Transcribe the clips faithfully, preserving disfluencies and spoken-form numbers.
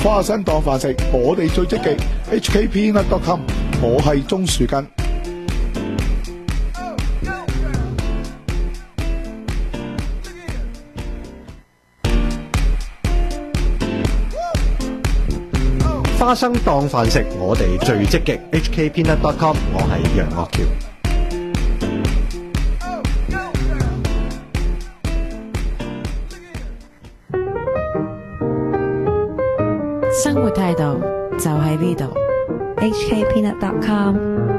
花生當飯食，我哋最積極。H K Peanut dot com， 我係鍾樹根。 花生當飯食，我哋最積極。H K Peanut dot com， 我係楊岳橋。 生活態度就喺呢度。H K Peanut dot com。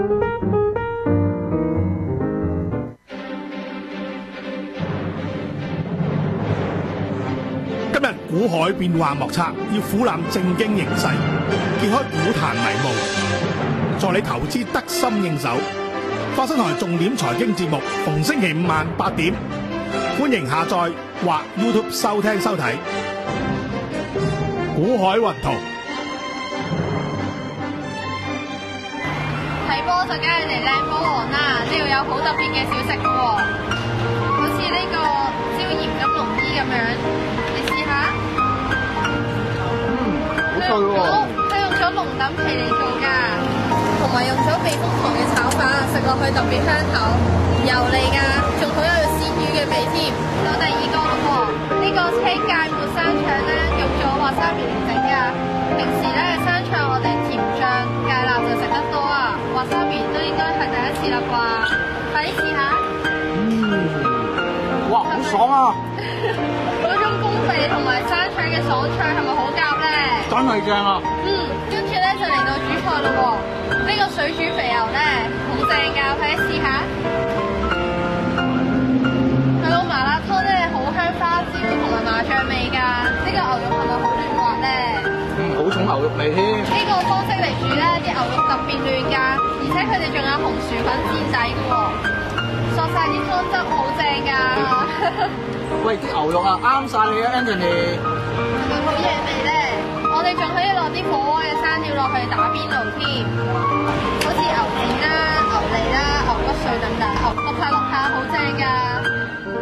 今日股海變幻莫測，要俯覽正經形勢，揭開股壇迷霧，助你投資得心應手。花生台重點財經節目，逢星期五晚八點，歡迎下載或 YouTube 收聽收睇。股海雲圖睇波就梗係嚟靚波王啦！呢度有好特別嘅小食喎，好似呢個椒鹽金龍衣咁樣，你試下。 嗯，好脆喎！ 佢用咗龍躉皮嚟做㗎，同埋用咗避風塘嘅炒法，食落去特別香口，油膩㗎，仲好有鮮魚嘅味添。到第二個咯喎，呢個青芥末生腸咧，用咗華沙米嚟整㗎。平時咧生腸我哋甜醬芥辣就食得多啊，華沙米都應該係第一次啦啩，快啲試下。 嗯，哇，好爽啊！ 嗰種公肥同埋生腸嘅爽脆係咪好夾咧？ 真係正啊！ 嗯，跟住咧就嚟到主菜咯喎，呢個水煮肥牛咧好正㗎，快啲試下。佢個麻辣湯咧好香花椒同埋麻醬味㗎，呢個牛肉係咪好嫩滑咧？ 嗯，好重牛肉味添。 呢個方式嚟煮咧，啲牛肉特別嫩㗎，而且佢哋仲有紅薯粉墊底㗎喎，索晒啲湯汁好正㗎。 喂，啲牛肉啊啱晒你啊 ，Anthony。 係咪好嘢味咧？我哋仲可以落啲火鍋嘅生料落去打邊爐添，好似牛展啦、牛脷啦、牛骨碎等等，淥下淥下好正㗎。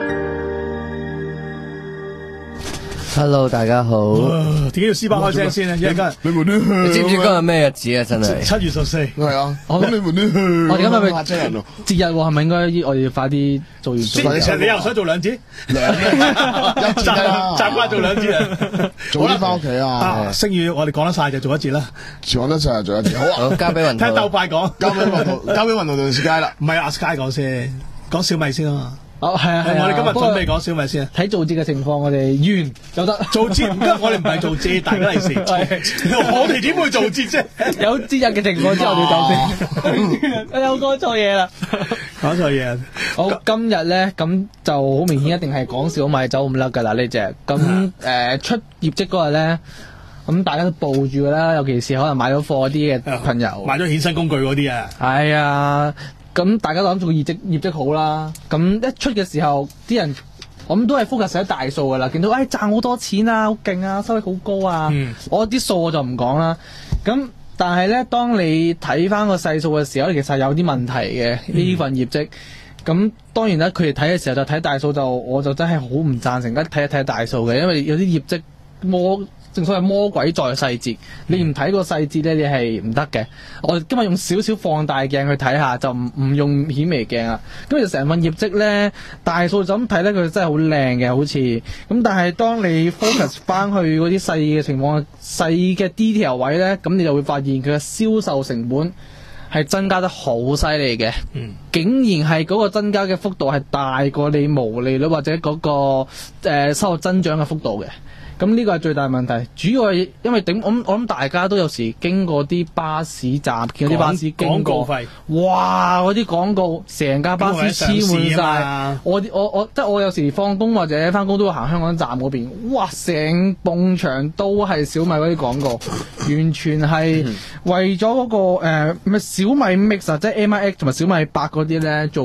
Hello， 大家好。 點解要斯巴開聲先咧？因為今日你們都你知唔知今日咩日子啊？真係七月十四。 係啊， 我咁你們都我哋今日咪拍車人咯。 節日喎，係咪應該我哋要快啲做完？ 其實你又想做兩節？ 兩一節啦， 習慣做兩節啊！ 早啲翻屋企啊！ 啊，星宇我哋講得晒就做一節啦。 講得晒就做一節，好啊！ 好，交俾雲睇圖。 鬥快講， 交俾運動，交俾運動同 Sky 啦。 唔係阿 Sky 講先，講小米先啊嘛。 哦，係啊，係啊。 我哋今日不過準備講小米先。 睇造節嘅情況，我哋完就得。 做節唔得，我哋唔係做節，大家嚟時。我哋點會做節啫？ 有節日嘅情況之後，我哋講先。我又講錯嘢啦， 講錯嘢。 好，今日咧咁就好明顯，一定係講小米走唔甩㗎啦呢隻。咁誒出業績嗰日咧，咁大家都報住㗎啦，尤其是可能買咗貨啲嘅朋友， 買咗衍生工具嗰啲啊。 係啊。咁大家都諗住個業績業績好啦，咁一出嘅時候，啲人我諗都係 focus 喺大數噶啦，見到誒賺好多錢啊，好勁啊，收益好高啊， 嗯、 我啲數我就唔講啦。咁但係咧，當你睇翻個細數嘅時候，其實係有啲問題嘅呢份業績。咁、嗯、當然啦，佢哋睇嘅時候就睇大數，就我就真係好唔贊成，一睇一睇大數嘅，因為有啲業績魔。正所謂魔鬼在細節，你唔睇個細節咧，你係唔得嘅。我今日用少少放大鏡去睇下，就唔唔用顯微鏡啊。咁就成份業績咧，大數就咁睇咧，佢真係好靚嘅，好似咁。但係當你 focus 翻去嗰啲細嘅情況、細嘅 detail 位咧，咁你就會發現佢嘅銷售成本係增加得好犀利嘅。嗯，竟然係嗰個增加嘅幅度係大過你毛利率或者嗰、嗰個、呃、收入增長嘅幅度嘅。咁呢個係最大問題，主要係因為頂我諗我諗大家都有時經過啲巴士站，見到啲巴士經過，哇！嗰啲廣告成架巴士黐滿晒。我我我即係我有時放工或者翻工都會行香港站嗰邊，哇！成埲牆都係小米嗰啲廣告，完全係為咗嗰、嗰個誒咩、呃、小米 Mix 啊，即係 M I X 同埋小米八嗰啲咧做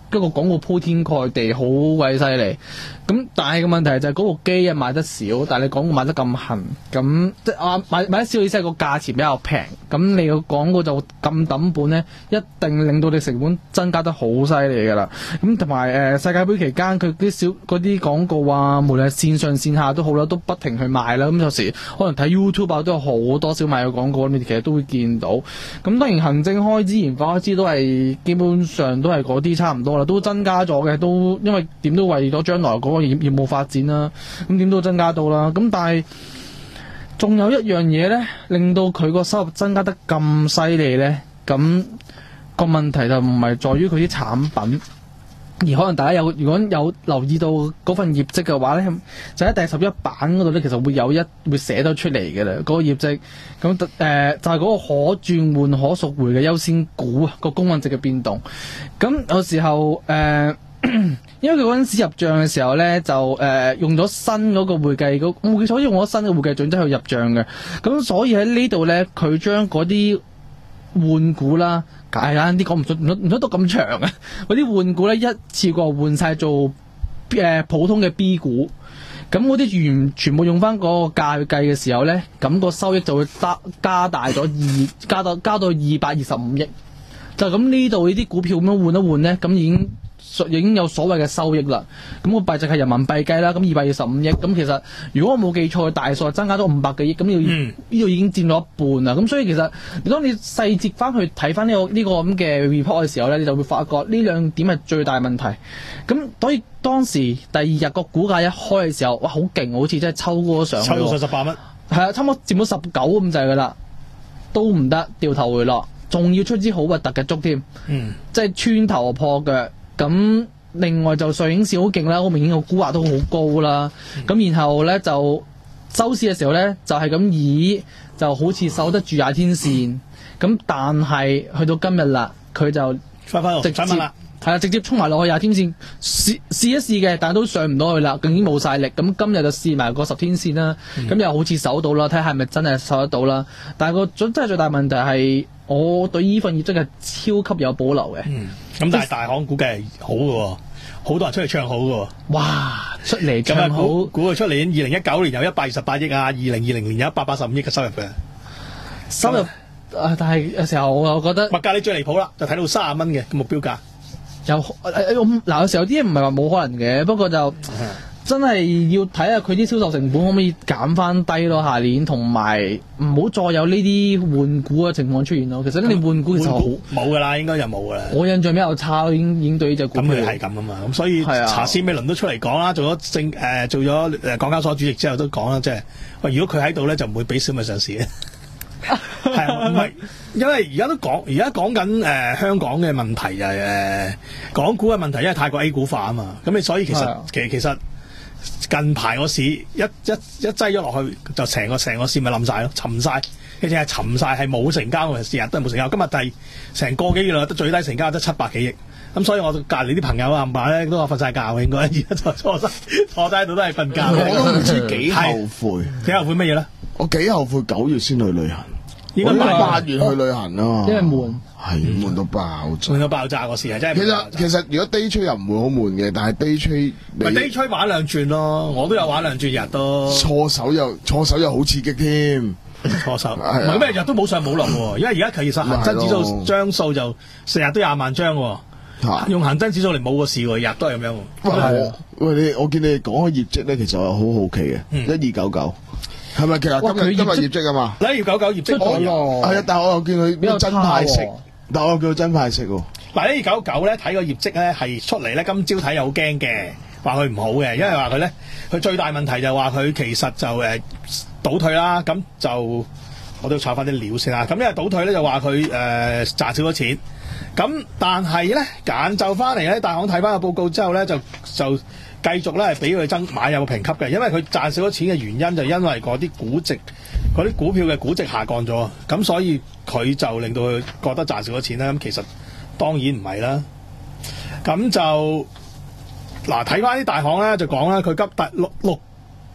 個廣告鋪天蓋地，好鬼犀利。咁但係個問題就係嗰部機啊賣得少，但係你廣告賣得咁痕，咁即係啊買買得少意思係個價錢比較平，咁你個廣告就咁抌本咧，一定令到你成本增加得好犀利㗎啦。咁同埋誒世界盃期間佢啲小嗰啲廣告啊，無論係線上線下都好啦，都不停去賣啦。咁有時可能睇 YouTube 啊都有好多小米嘅廣告，你其實都會見到。咁當然行政開支、研發開支都係基本上都係嗰啲差唔多啦，都增加咗嘅，都因為點都為咗將來嗰個業業務發展啦，咁點都增加到啦。咁但係仲有一樣嘢咧，令到佢個收入增加得咁犀利咧，咁個問題就唔係在於佢啲產品。而可能大家有如果有留意到嗰份業績嘅話咧，就喺第十一版嗰度咧，其實會有一會寫得出嚟嘅啦，嗰、嗰個業績。咁誒、呃、就係、係、嗰個可轉換可贖回嘅優先股啊，個公允值嘅變動。咁有時候誒、呃，因為佢嗰陣時入帳嘅時候咧，就誒、呃、用咗新嗰個會計嗰冇記錯，用咗新嘅會計準則去入帳嘅。咁所以喺呢度咧，佢將嗰啲換股啦，簡單啲講唔出唔唔出到咁長啊！嗰啲換股咧，一次過換晒做誒、呃、普通嘅 B 股，咁嗰啲全全部用翻嗰個價去計嘅時候咧，咁、個收益就會加加大咗二加到加到二百二十五億。就咁呢度呢啲股票咁樣換一換咧，咁已經已經有所謂嘅收益啦。咁、個幣值係人民幣計啦，咁二百二十五億。咁其實如果我冇記錯，大數增加咗五百幾億，咁呢度呢度已經佔咗一半啦。咁所以其實當你細節翻去睇翻呢個呢、呢個咁嘅 report 嘅時候咧，你就會發覺呢兩點係最大問題。咁所以當時第二日個股價一開嘅時候，哇好勁，好似真係抽過上去， 抽到上十八蚊， 係啊，差唔多佔到十九咁滯噶啦，都唔得，掉頭回落。仲要出支好核突嘅竹添，嗯，即係穿頭破腳。咁另外就上影線好勁啦，好明顯個估價都好高啦。咁、嗯、然後咧就收市嘅時候咧就係、是、咁以就好似守得住廿天線。咁、嗯、但係去到今日啦，佢就翻返直接係啦，直接衝埋落去廿天線試試一試嘅，但係都上唔到去啦，已經冇晒力。咁今日就試埋個十天線啦，咁、嗯、又好似守到啦，睇下係咪真係守得到啦。但係個真係最大問題係，我對呢份業績係超級有保留嘅。嗯，咁但係大行估計係好嘅，好多人出嚟唱好嘅。哇，出嚟唱好，估佢出嚟二零一九年有一百二十八億啊，二零二零年有一百八十五億嘅收入嘅收入。啊，但係有時候我又覺得物價你最離譜啦，就睇到三十蚊嘅目標價。有嗱，有時候有啲嘢唔係話冇可能嘅，不過就真係要睇下佢啲銷售成本可唔可以減翻低咯，下年同埋唔好再有呢啲換股嘅情況出現咯。其實你換股其實好冇噶啦，應該就冇噶啦。我印象比較差，已經已經對呢隻股。咁佢係咁啊嘛，咁所以查斯美倫都出嚟講啦，做咗政誒做咗誒港交所主席之後都講啦，即係喂，如果佢喺度咧，就唔會俾小米上市嘅。係啊，唔係，因為而家都講，而家講緊誒香港嘅問題就係、是、誒、呃、港股嘅問題，因為太過 A 股化啊嘛，咁你所以其實其實其實近排個市一一一擠咗落去，就成個成個市咪冧晒咯，沉晒，你淨係沉晒，係冇成交嘅，日日都係冇成交。今日第成個幾月啦，得最低成交得七百幾億，咁所以我隔離啲朋友啊，冚唪唥咧都話瞓晒覺嘅，應該而家就坐低坐低喺度都係瞓覺。 我都唔知幾後悔， 幾後悔乜嘢咧？ 我幾後悔九月先去旅行。應該八月去旅行啊嘛，因為悶，係悶到爆炸，悶到爆炸個事係真係。其實其實如果 day trade 又唔會好悶嘅，但係 day trade 咪 day trade 玩兩轉咯，我都有玩兩轉日都。錯手又錯手又好刺激添，錯手唔係咩日都冇上冇落喎，因為而家其實恒生指數張數就成日都廿萬張喎，用恒生指數嚟冇個市喎，日都係咁樣。係喂你，我見你哋講嘅業績咧，其實我好好奇嘅，一二九九。係咪其實今日今日業績啊嘛？一二九九業績出咗，係啊！但係我又見佢真派息，但係我又叫佢真派息喎。嗱，一二九九咧睇個業績咧係出嚟咧，今朝睇又好驚嘅，話佢唔好嘅，因為話佢咧佢最大問題就話佢其實就誒倒退啦，咁就我都要查翻啲料先啦。咁因為倒退咧就話佢誒賺少咗錢，咁但係咧揀就翻嚟咧，大行睇翻個報告之後咧就就。繼續咧係俾佢增買有個評級嘅，因為佢賺少咗錢嘅原因就因為嗰啲估值、嗰啲股票嘅估值下降咗，咁所以佢就令到佢覺得賺少咗錢啦。咁其實當然唔係啦。咁就嗱睇翻啲大行咧就講啦，佢急第六六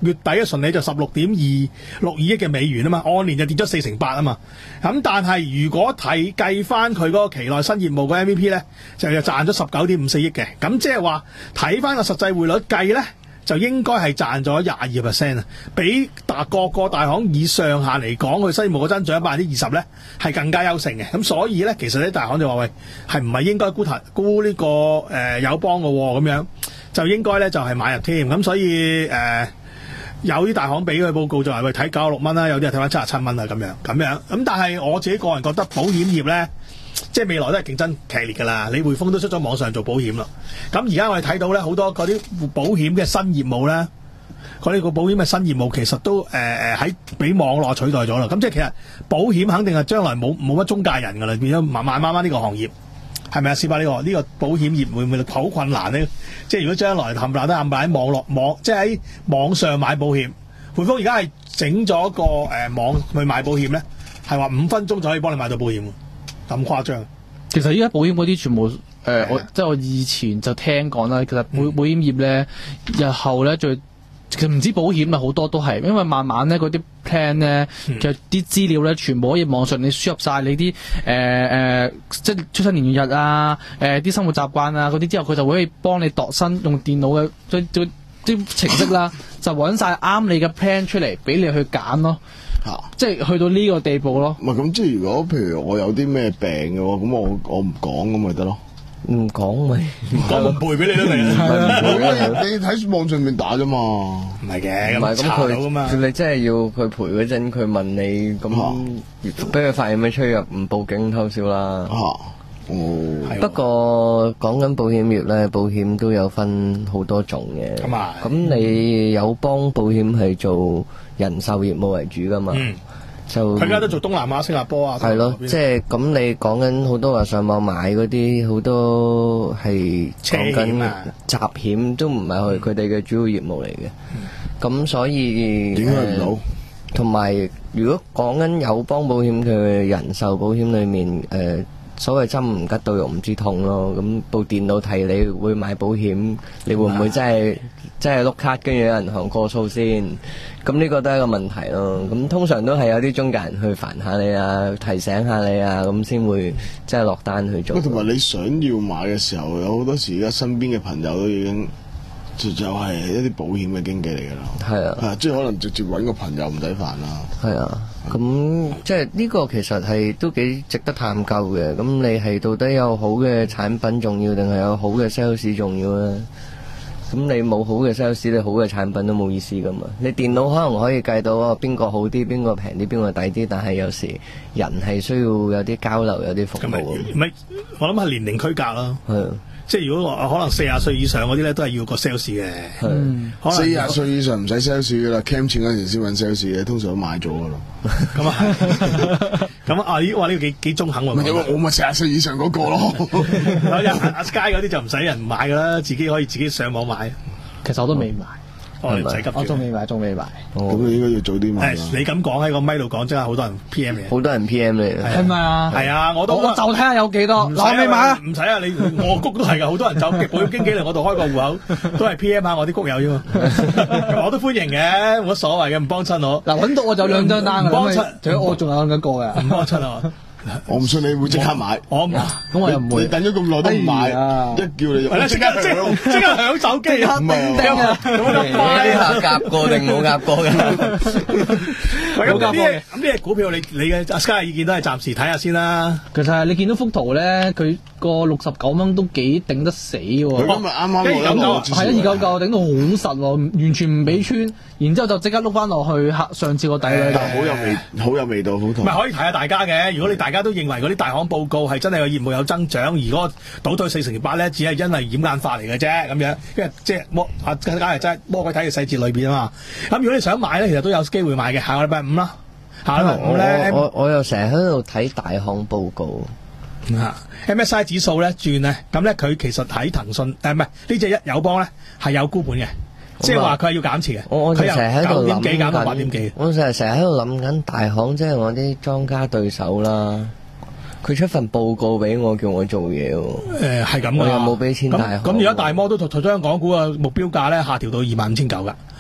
月底嘅純利就十六點二六二億嘅美元啊嘛，按年就跌咗四成八啊嘛。咁但係如果睇計翻佢嗰個期內新業務嘅 M V P 咧，就又賺咗十九點五四億嘅。咁即係話睇翻個實際匯率計咧，就應該係賺咗廿二 percent 啊，比大各個大行以上限嚟講，佢新業務嘅增長百分之二十咧係更加優勝嘅。咁所以咧，其實啲大行就話喂，係唔係應該沽騰沽呢個誒、呃、友邦嘅喎？咁樣就應該咧就係、是、買入添。咁所以誒、呃、有啲大行俾佢報告就係喂睇九十六蚊啦，有啲係睇翻七十七蚊啊咁樣咁樣。咁但係我自己個人覺得保險業咧，即係未來都係競爭劇烈㗎啦。你匯豐都出咗網上做保險啦。咁而家我哋睇到咧好多嗰啲保險嘅新業務咧，嗰啲個保險嘅新業務其實都誒誒喺俾網絡取代咗啦。咁即係其實保險肯定係將來冇冇乜中介人㗎啦，變咗慢慢慢慢呢個行業係咪啊？試下呢個呢個保險業會唔會好困難呢？即係如果將來冚唪唥都冚唪唥喺網絡網，即係喺網上買保險，匯豐而家係整咗個誒、呃、網去買保險咧，係話五分鐘就可以幫你買到保險，咁誇張。 其實依家保險嗰啲全部誒、呃，我即係我以前就聽講啦。其實保保險業咧，日後咧最其實唔知保險啊，好多都係因為慢慢咧嗰啲 plan 咧，其實啲資料咧全部可以網上你輸入晒你啲誒誒，即係出生年月日啊，誒、呃、啲生活習慣啊嗰啲之後，佢就會幫你度身用電腦嘅啲啲程式啦，就揾晒啱你嘅 plan 出嚟俾你去揀咯。啊、即係去到呢個地步咯。 唔係咁，即係如果譬如我有啲咩病嘅話，咁我我唔講咁咪得咯。 唔講咪講個背俾你都嚟。 你睇網上面打啫嘛。唔係嘅， 唔係咁佢你真係要佢賠嗰陣，佢問你咁，俾佢發現咩出入唔報警偷笑啦。 嚇、啊！哦。 不過講緊保險業咧，保險都有分好多種嘅。咁啊。咁你友邦保險係做人壽業務為主噶嘛？嗯。就佢而家都做東南亞、新加坡啊。 係咯，即係咁你講緊好多話上網買嗰啲，好多係講緊集險，都唔係佢佢哋嘅主要業務嚟嘅。咁、嗯、所以點解唔到？ 同埋、呃、如果講緊友邦保險，佢人壽保險裏面誒。呃所謂針唔吉到肉唔知痛咯，咁部電腦提你會買保險，你會唔會真係真係碌卡跟住有銀行過數先？咁呢個都係一個問題咯。咁通常都係有啲中介人去煩下你啊，提醒下你啊，咁先會即係落單去做。 同埋你想要買嘅時候，有好多時而家身邊嘅朋友都已經就就係一啲保險嘅經紀嚟㗎啦。係啊，係即係可能直接揾個朋友唔使煩啦。 係啊。咁即係呢個其實係都幾值得探究嘅。咁你係到底有好嘅產品重要，定係有好嘅 sales 重要咧？咁你冇好嘅 sales，你好嘅產品都冇意思噶嘛。你電腦可能可以計到啊，邊個好啲，邊個平啲，邊個抵啲，但係有時人係需要有啲交流，有啲服務。 唔係，我諗係年齡區隔啦。係。即係如果可能四十歲以上嗰啲咧，都係要個 sales 嘅。 嗯，四十歲以上唔使 sales 噶啦 ，cam 錢嗰陣時先揾 sales 嘅，通常都買咗噶啦。 咁啊，咁啊，呢哇呢個幾幾中肯喎。 因為我咪四十歲以上嗰個咯。 阿 Sky 嗰啲就唔使人買噶啦，自己可以自己上網買。 其實我都未買。 我唔使急， 我仲未買，仲未買。 咁你應該要早啲買。 你咁講喺個咪度講，真係好多人 P M 你。 好多人 P M 你， 係咪啊？ 係啊，我都我就睇下有幾多。 我未買啊？ 唔使啊，你我谷都係噶，好多人走保險經紀嚟我度開個戶口，都係 P M 下我啲谷友啫嘛。我都歡迎嘅，冇乜所謂嘅，唔幫襯我。 嗱，揾到我就兩張單， 唔幫襯。 仲有我仲有緊個嘅， 唔幫襯啊。 我唔信你會即刻買， 我咁我又唔會。 你等咗咁耐都唔買，一叫你就即刻即即刻響手機， 唔係啊！ 呢下夾過定冇夾過嘅？ 冇夾過嘅。咁呢隻股票你你嘅阿 Sky 意見都係暫時睇下先啦。 其實你見到幅圖咧，佢個六十九蚊都幾頂得死喎。 佢今日啱啱落一落， 係啊，二九九頂到好實喎，完全唔俾穿，然之後就即刻碌翻落去上次個底咧。 好有味，好有味道，幅圖。 唔係可以睇下大家嘅，如果你大。大家都認為嗰啲大行報告係真係個業務有增長，而嗰個倒退四成八咧，只係因為掩眼法嚟嘅啫咁樣，因為即係魔啊，梗係真係魔鬼睇嘅細節裏邊啊嘛。咁如果你想買咧，其實都有機會買嘅。下個禮拜五啦，下個禮拜五咧， 我我，我又成日喺度睇大行報告。 啊 M S I 指數咧轉咧，咁咧佢其實喺騰訊誒唔係呢隻一友邦咧係有沽盤嘅。即係話佢係要減持嘅， 我成日喺度諗緊，八點幾？ 我成日成日喺度諗緊大行，即係我啲莊家對手啦。佢出份報告俾我，叫我做嘢喎。 誒係咁㗎， 我又冇俾錢大行。 咁而家大摩都同將港股嘅目標價咧下調到二萬五千九㗎。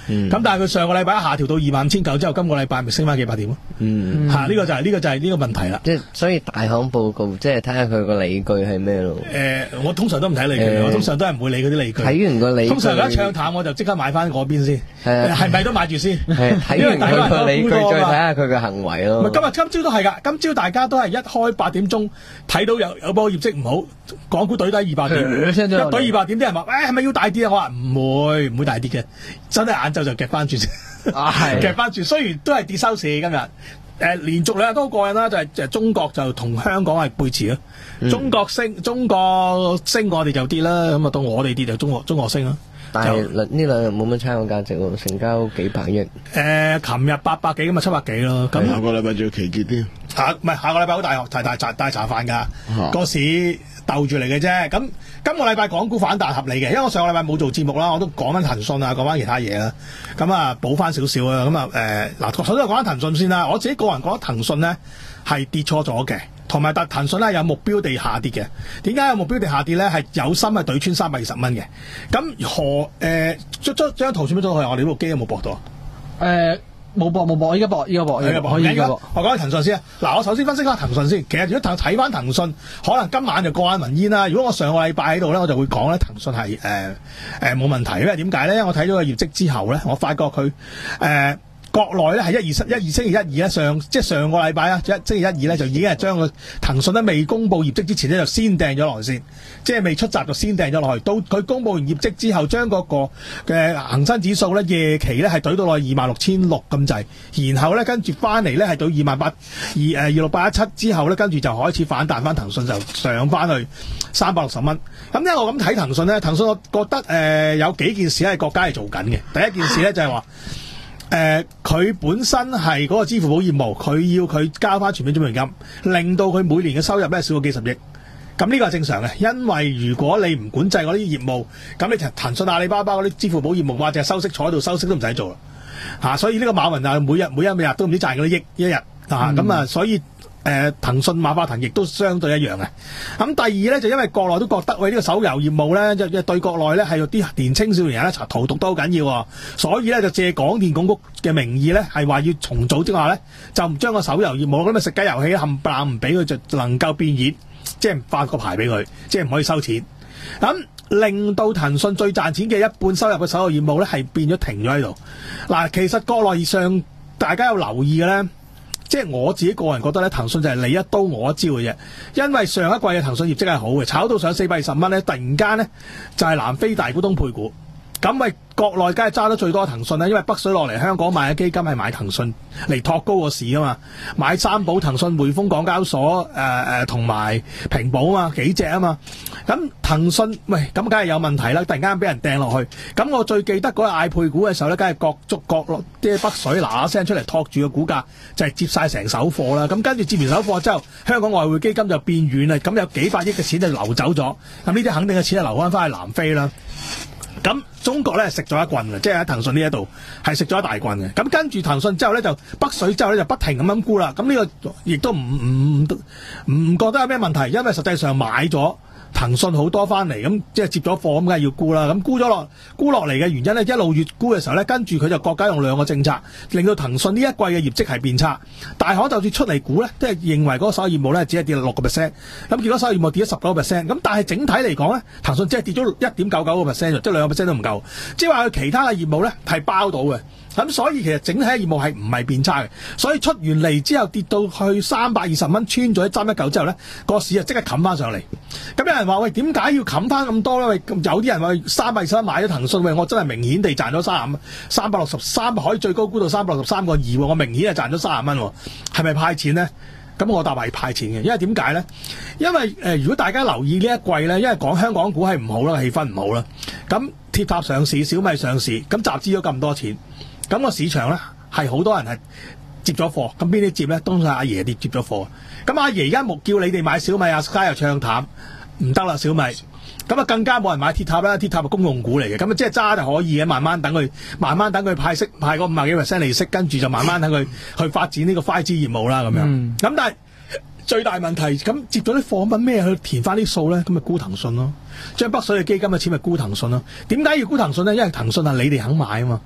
嗯、但係佢上個禮拜下調到二萬五千九之後，今個禮拜咪升翻幾百點咯。嗯，嚇呢、啊這個就係、是、呢、這個就係呢個問題啦。 即係所以大行報告即係睇下佢個理據係咩咯。誒、 呃，我通常都唔睇理據，呃、我通常都係唔會理嗰啲理據。 睇完個理據， 通常一唱淡我就即刻買翻嗰邊先。係係咪都買住先？係睇完佢個理據再睇下佢嘅行為咯。 今日今朝都係㗎，今朝大家都係一開八點鐘睇到有有波業績唔好，港股懟低二百點，一懟二百點啲人話：誒係咪要大跌啊？我話唔會，唔會大跌嘅，真係晏晝就夾翻轉先，夾翻轉。雖然都係跌收市今日，誒、呃、連續兩日都好過癮啦，就係、是、就係、是、中國就同香港係背馳咯、嗯。中國升，中國升我哋就跌啦，咁啊到我哋跌就中國中國升啦。 但係呢兩日冇乜參考價值喎，成交幾百億。誒、 呃，琴日八百幾咁啊，七百幾咯。咁下個禮拜仲要期結添。 下唔係下個禮拜好大學大大大大茶飯㗎，個、啊、市鬥住嚟嘅啫。咁今個禮拜港股反彈合理嘅，因為我上個禮拜冇做節目啦，我都講翻騰訊啊，講翻其他嘢啦。咁啊補翻少少啊。咁啊誒嗱，首先講翻騰訊先啦。我自己個人覺得騰訊咧係跌錯咗嘅。同埋特騰訊咧有目標地下跌嘅，點解有目標地下跌咧？係有心係對穿三百二十蚊嘅。咁何誒將將張圖轉咗去，我哋呢部機有冇駁到？ 誒冇駁冇駁，依家駁依家駁依家駁，依家駁。 我講下騰訊先啊。嗱，我首先分析下騰訊先。其實如果睇翻騰訊，可能今晚就過眼雲煙啦。如果我上個禮拜喺度咧，我就會講咧騰訊係誒誒冇問題，因為點解咧？因為我睇咗個業績之後咧，我發覺佢誒。呃國內咧係一二一二星期一二咧上即係上個禮拜啊，一星期一二咧就已經係將個騰訊咧未公佈業績之前咧就先掟咗落去先，即係未出閘就先掟咗落去。到佢公佈完業績之後，將嗰個嘅恒生指數咧夜期咧係懟到落去二萬六千六咁滯，然後咧跟住翻嚟咧係到二萬八二誒二六八一七之後咧，跟住就開始反彈翻騰訊就上翻去三百六十蚊。咁因為我咁睇騰訊咧，騰訊我覺得誒、呃、有幾件事係國家係做緊嘅。第一件事咧就係話。誒、呃，佢本身係嗰個支付寶業務，佢要佢交翻全面準備金，令到佢每年嘅收入咧少過幾十億。咁呢個係正常嘅，因為如果你唔管制嗰啲業務，咁你騰訊、阿里巴巴嗰啲支付寶業務，或者收息坐喺度收息都唔使做啦。嚇、啊，所以呢個馬雲啊，每日每日每日都唔知賺幾多億一日啊，咁、嗯、啊，所以。誒、呃、騰訊馬化騰亦都相對一樣嘅。咁第二咧就因為國內都覺得喂呢、呢個手遊業務咧，即係對國內咧係有啲年青少年人咧荼毒都好緊要，所以咧就借廣電總局嘅名義咧係話要重組之下咧，就唔將個手遊業務咁嘅食雞遊戲冚唪唥唔俾佢，就能夠變現，即係發個牌俾佢，即係唔可以收錢。咁令到騰訊最賺錢嘅一半收入嘅手遊業務咧係變咗停咗喺度。嗱，其實國內上大家有留意嘅咧。即係我自己個人覺得咧，騰訊就係你一刀我一招嘅啫。因為上一季嘅騰訊業績係好嘅，炒到上四百二十蚊咧，突然間咧就係南非大股東配股，咁咪國內梗係揸得最多騰訊啦。因為北水落嚟香港買嘅基金係買騰訊嚟托高個市啊嘛，買三寶、騰訊、匯豐、港交所誒誒同埋平保啊嘛，幾隻啊嘛。咁騰訊喂咁梗係有問題啦，突然間俾人掟落去。咁我最記得嗰日嗌配股嘅時候咧，梗係各足各落啲北水嗱嗱聲出嚟托住個股價，就係、是、接晒成手貨啦。咁跟住接完手貨之後，香港外匯基金就變軟啦。咁有幾百億嘅錢就流走咗。咁呢啲肯定嘅錢就流翻翻去南非啦。咁中國咧食咗一棍嘅，即係喺騰訊呢一度係食咗一大棍嘅。咁跟住騰訊之後咧就北水之後咧就不停咁樣沽啦。咁呢個亦都唔唔唔唔覺得有咩問題，因為實際上買咗騰訊好多翻嚟，咁即係接咗貨，咁梗係要沽啦。咁沽咗落沽落嚟嘅原因咧，一路越沽嘅時候咧，跟住佢就國家用兩個政策，令到騰訊呢一季嘅業績係變差。大行就算出嚟估咧，都係認為嗰個手遊業務咧只係跌六個 percent， 咁結果手遊業務跌咗十九個 percent。咁但係整體嚟講咧，騰訊只係跌咗一點九九個 percent，即係兩個 percent 都唔夠。即係話佢其他嘅業務咧係包到嘅。咁所以其實整體嘅業務係唔係變差嘅，所以出完嚟之後跌到去三百二十蚊，穿咗一三一九之後咧，個市就即刻冚翻上嚟。咁有人話喂，點解要冚翻咁多咧？喂，有啲人話三百二十蚊買咗騰訊，喂，我真係明顯地賺咗三十蚊，三百六十三可以最高估到三百六十三個二，我明顯係賺咗三十蚊，係咪派錢咧？咁我答係派錢嘅，因為點解咧？因為誒、呃，如果大家留意呢一季咧，因為講香港股係唔好啦，氣氛唔好啦，咁鐵塔上市、小米上市，咁集資咗咁多錢。咁、那個市場咧係好多人係接咗貨，咁邊啲接咧？當然係阿爺啲接咗貨。咁阿爺而家冇叫你哋買小米，阿 Sky 又唱淡，唔得啦小米。咁啊更加冇人買鐵塔啦，鐵塔係公用股嚟嘅，咁啊即係揸就可以嘅，慢慢等佢，慢慢等佢派息，派個五十幾 percent 利息，跟住就慢慢等佢去發展呢個 五 G 業務啦，咁樣。咁、嗯、但係最大問題，咁接咗啲貨揾咩去填翻啲數咧？咁咪沽騰訊咯，將北水嘅基金嘅錢咪沽騰訊咯。點解要沽騰訊咧？因為騰訊係你哋肯買啊嘛。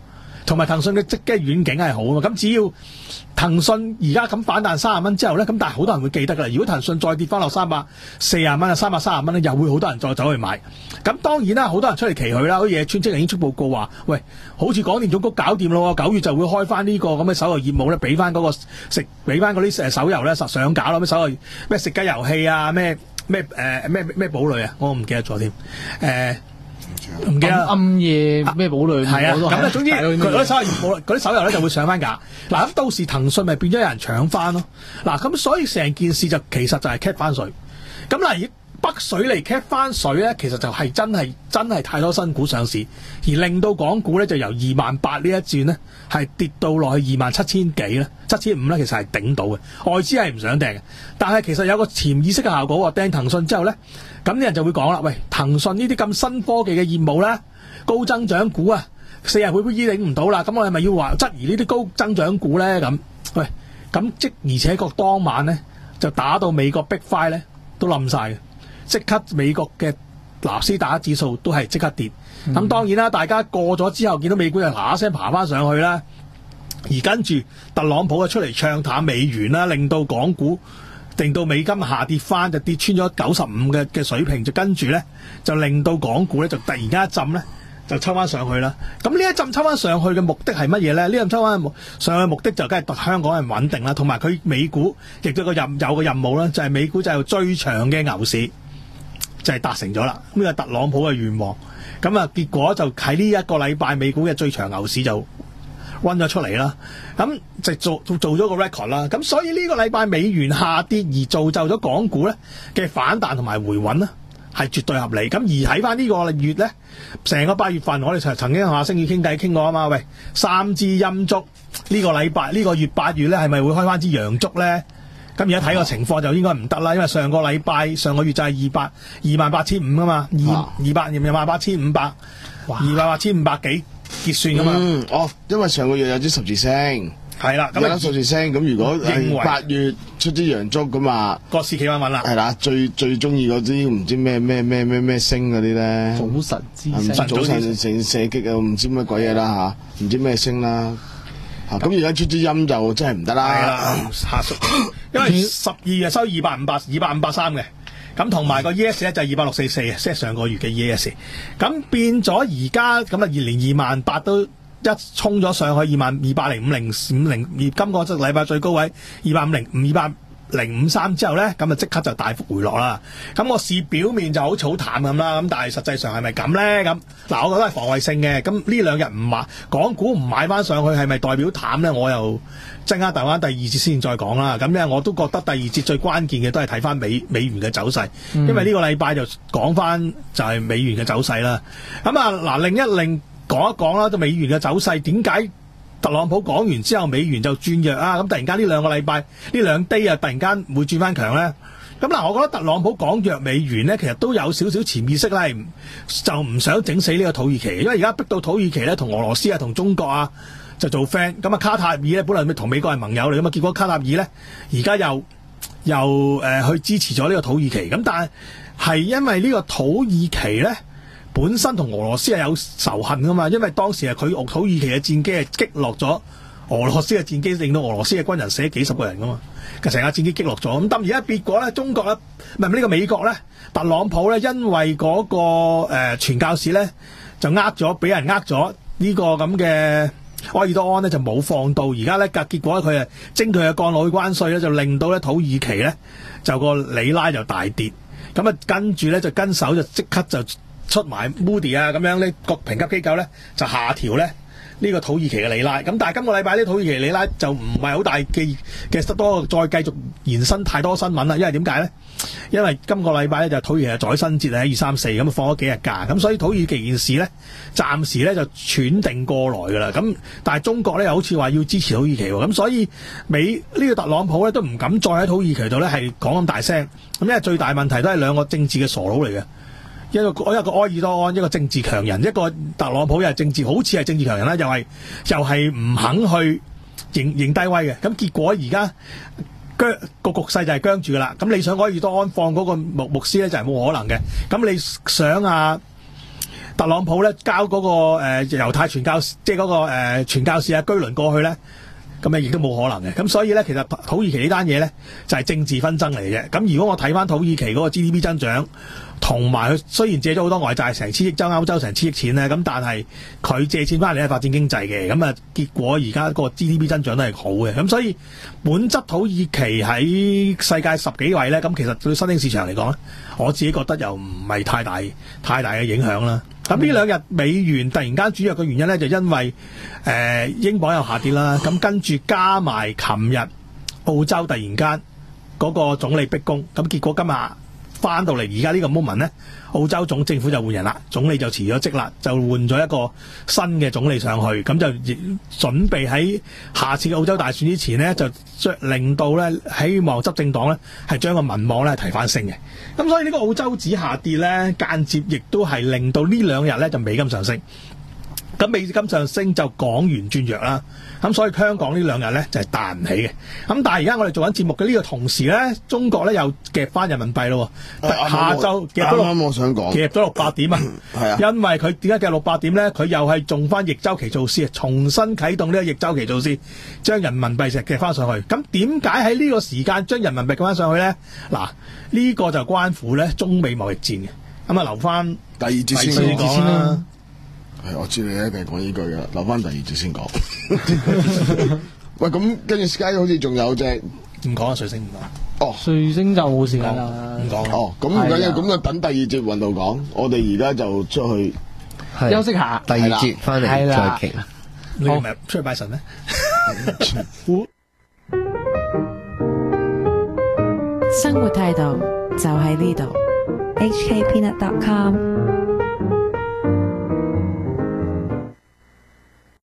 同埋騰訊嘅即嘅遠景係好啊嘛。咁只要騰訊而家咁反彈三十蚊之後咧，咁但係好多人會記得㗎啦。如果騰訊再跌翻落三百四十蚊啊、三百三十蚊咧，又會好多人再走去買。咁當然啦，好多人出嚟期佢啦，好似野村即係已經出報告話，喂，好似廣電總局搞掂咯，九月就會開翻呢個咁嘅手遊業務咧，俾翻嗰個食，俾翻嗰啲誒手遊咧實上架咯，咩手遊咩食雞遊戲啊，咩咩誒咩咩堡壘啊，我唔記得咗添，誒、呃。唔記得暗夜咩堡壘係啊，咁咧總之佢嗰啲手遊冇嗰啲手遊咧就會上翻架。嗱咁到時騰訊咪變咗有人搶翻咯。嗱咁所以成件事就其實就係 cap 翻水。咁嗱，北水嚟 cap 翻水咧，其實就係真係真係太多新股上市，而令到港股咧就由二萬八呢一轉咧係跌到落去二萬七千幾咧，七千五咧其實係頂到嘅。外資係唔想掟嘅，但係其實有個潛意識嘅效果喎，掟騰訊之後咧。咁啲人就會講啦，喂，騰訊呢啲咁新科技嘅業務啦，高增長股啊，四十倍 P E 頂唔到啦，咁我係咪要話質疑呢啲高增長股咧？咁，喂，咁即而且確當晚咧就打到美國 Big Five 咧都冧晒嘅，即刻美國嘅納斯達克指數都係即刻跌。咁、嗯、當然啦，大家過咗之後見到美股就嗱嗱聲爬翻上去啦，而跟住特朗普就出嚟唱淡美元啦，令到港股。令到美金下跌翻，就跌穿咗九十五嘅嘅水平，就跟住咧就令到港股咧就突然間一浸咧就抽翻上去啦。咁呢一浸抽翻上去嘅目的係乜嘢咧？呢浸抽翻上去嘅目的就梗係香港係穩定啦，同埋佢美股亦都有個任有個任務啦，就係、是、美股就係最長嘅牛市就係、是、達成咗啦。呢個特朗普嘅願望，咁啊結果就喺呢一個禮拜美股嘅最長牛市就溫咗出嚟啦，咁就做做做咗個 record 啦，咁所以呢個禮拜美元下跌而造就咗港股咧嘅反彈同埋回穩咧，係絕對合理。咁而睇翻呢個月咧，成個八月份我哋曾經同阿星宇傾偈傾過啊嘛，喂，三支陰燭呢個禮拜呢個月八月咧係咪會開翻支陽燭咧？咁而家睇個情況就應該唔得啦，因為上個禮拜上個月就係二百二萬八千五啊嘛，二二百二萬八千五百，二萬八千五百幾。結算噶嘛、 嗯？哦，因為上個月有支十字星， 係啦，咁有十字星，咁如果係八月出支陽燭咁啊， 個市企穩穩啦。 係啦，最最中意嗰支唔知咩咩咩咩咩星嗰啲咧， 早晨之星， 早晨成射擊啊，唔知乜鬼嘢啦吓，唔知咩星啦。咁而家出支陰就真係唔得啦。係啦， 下屬，因為十二月收二百五百二百五百三嘅。咁同埋個 E S 咧就係二百六四四，即係上個月嘅 E S。咁變咗而家咁啊，二連二萬八都一衝咗上去二萬二百零五零五零，而今個即係禮拜最高位二百五零五二百零五三之後咧，咁啊即刻就大幅回落啦。咁個市表面就好似好淡咁啦，咁但係實際上係咪咁咧？咁嗱，我覺得係防衛性嘅。咁呢兩日唔買港股唔買翻上去，係咪代表淡咧？我又陣間等翻第二節先再講啦。咁咧我都覺得第二節最關鍵嘅都係睇翻美美元嘅走勢，因為呢個禮拜就講翻就係美元嘅走勢啦。咁啊嗱，另一另講一講啦，都美元嘅走勢點解？特朗普講完之後，美元就轉弱啊！咁突然間呢兩個禮拜呢兩 day 啊，突然間會轉翻強咧。咁嗱，我覺得特朗普講弱美元咧，其實都有少少潛意識啦，就唔想整死呢個土耳其，因為而家逼到土耳其咧同俄羅斯啊、同中國啊就做 friend。咁啊，卡塔爾咧本來咪同美國係盟友嚟噶嘛，結果卡塔爾咧而家又又誒、呃、去支持咗呢個土耳其。咁但係係因為呢個土耳其咧。本身同俄羅斯係有仇恨噶嘛，因為當時係佢土耳其嘅戰機係擊落咗俄羅斯嘅戰機，令到俄羅斯嘅軍人死咗幾十個人噶嘛，成架戰機擊落咗。咁但而家結果咧，中國咧唔係呢個美國咧，特朗普咧因為嗰、那個誒傳、呃、教士咧就呃咗，俾人呃咗呢個咁嘅埃爾多安咧就冇放到，而家咧結結果佢係徵佢嘅降落關稅咧，就令到咧土耳其咧就個里拉就大跌，咁啊跟住咧就跟手就即刻就。出埋 Moody 啊，咁樣呢個評級機構咧就下調咧呢個土耳其嘅里拉，咁但係今個禮拜呢土耳其里拉就唔係好大嘅嘅多，再繼續延伸太多新聞啦。因為點解咧？因為今個禮拜咧就土耳其係宰新節喺二三四咁放咗幾日假，咁所以土耳其件事咧暫時咧就喘定過來噶啦。咁但係中國咧又好似話要支持土耳其喎，咁所以美呢個特朗普咧都唔敢再喺土耳其度咧係講咁大聲。咁因為最大問題都係兩個政治嘅傻佬嚟嘅。一個一個埃爾多安，一個政治強人，一個特朗普又係政治，好似係政治強人啦，又係又係唔肯去認認低威嘅。咁結果而家僵個局勢就係僵住噶啦。咁你想埃爾多安放嗰個牧牧師咧就係冇可能嘅。咁你想啊特朗普咧交嗰、那個誒、呃、猶太傳教即係嗰個誒、呃、傳教士啊居倫過去咧。咁啊，亦都冇可能嘅。咁所以咧，其實土耳其呢單嘢咧就係、是、政治紛爭嚟嘅。咁如果我睇翻土耳其嗰個 G D P 增長，同埋佢雖然借咗好多外債，成千億洲歐洲成千億錢咧，咁但係佢借錢翻嚟係發展經濟嘅。咁啊，結果而家個 G D P 增長都係好嘅。咁所以本質土耳其喺世界十幾位咧，咁其實對新興市場嚟講咧，我自己覺得又唔係太大太大嘅影響啦。咁呢兩日美元突然間轉弱嘅原因咧，就因為誒、呃、英鎊又下跌啦，咁跟住加埋琴日澳洲突然間嗰個總理逼宮，咁結果今日翻到嚟而家呢個 moment 咧，澳洲總政府就換人啦，總理就辭咗職啦，就換咗一個新嘅總理上去，咁就準備喺下次澳洲大選之前呢，就令到咧希望執政黨咧係將個民望咧提翻升嘅。咁所以呢個澳洲紙下跌咧，間接亦都係令到呢兩日咧就美金上升。咁美金上升就港元轉弱啦，咁所以香港呢兩日咧就係彈唔起嘅。咁但係而家我哋做緊節目嘅呢個同時咧，中國咧又夾翻人民幣咯。下晝夾咗六，啱啱我想講夾咗六百點啊。係啊，因為佢點解夾六百點咧？佢又係用翻逆周期措施啊，重新啟動呢個逆周期措施，將人民幣石夾翻上去。咁點解喺呢個時間將人民幣夾翻上去咧？嗱，呢個就關乎咧中美貿易戰嘅。咁啊，留翻第二節先講啦。係，我知你一定係講呢句噶啦，留翻第二節先講。喂，咁跟住 Sky 好似仲有隻唔講啊，水星唔講。哦， 水星就冇時間啦， 唔講。 哦，咁唔緊要，咁就等第二節運道講。我哋而家就出去休息下， 第二節翻嚟再傾。 你唔係出去拜神咩？ 生活態度就喺呢度。H K Peanut dot com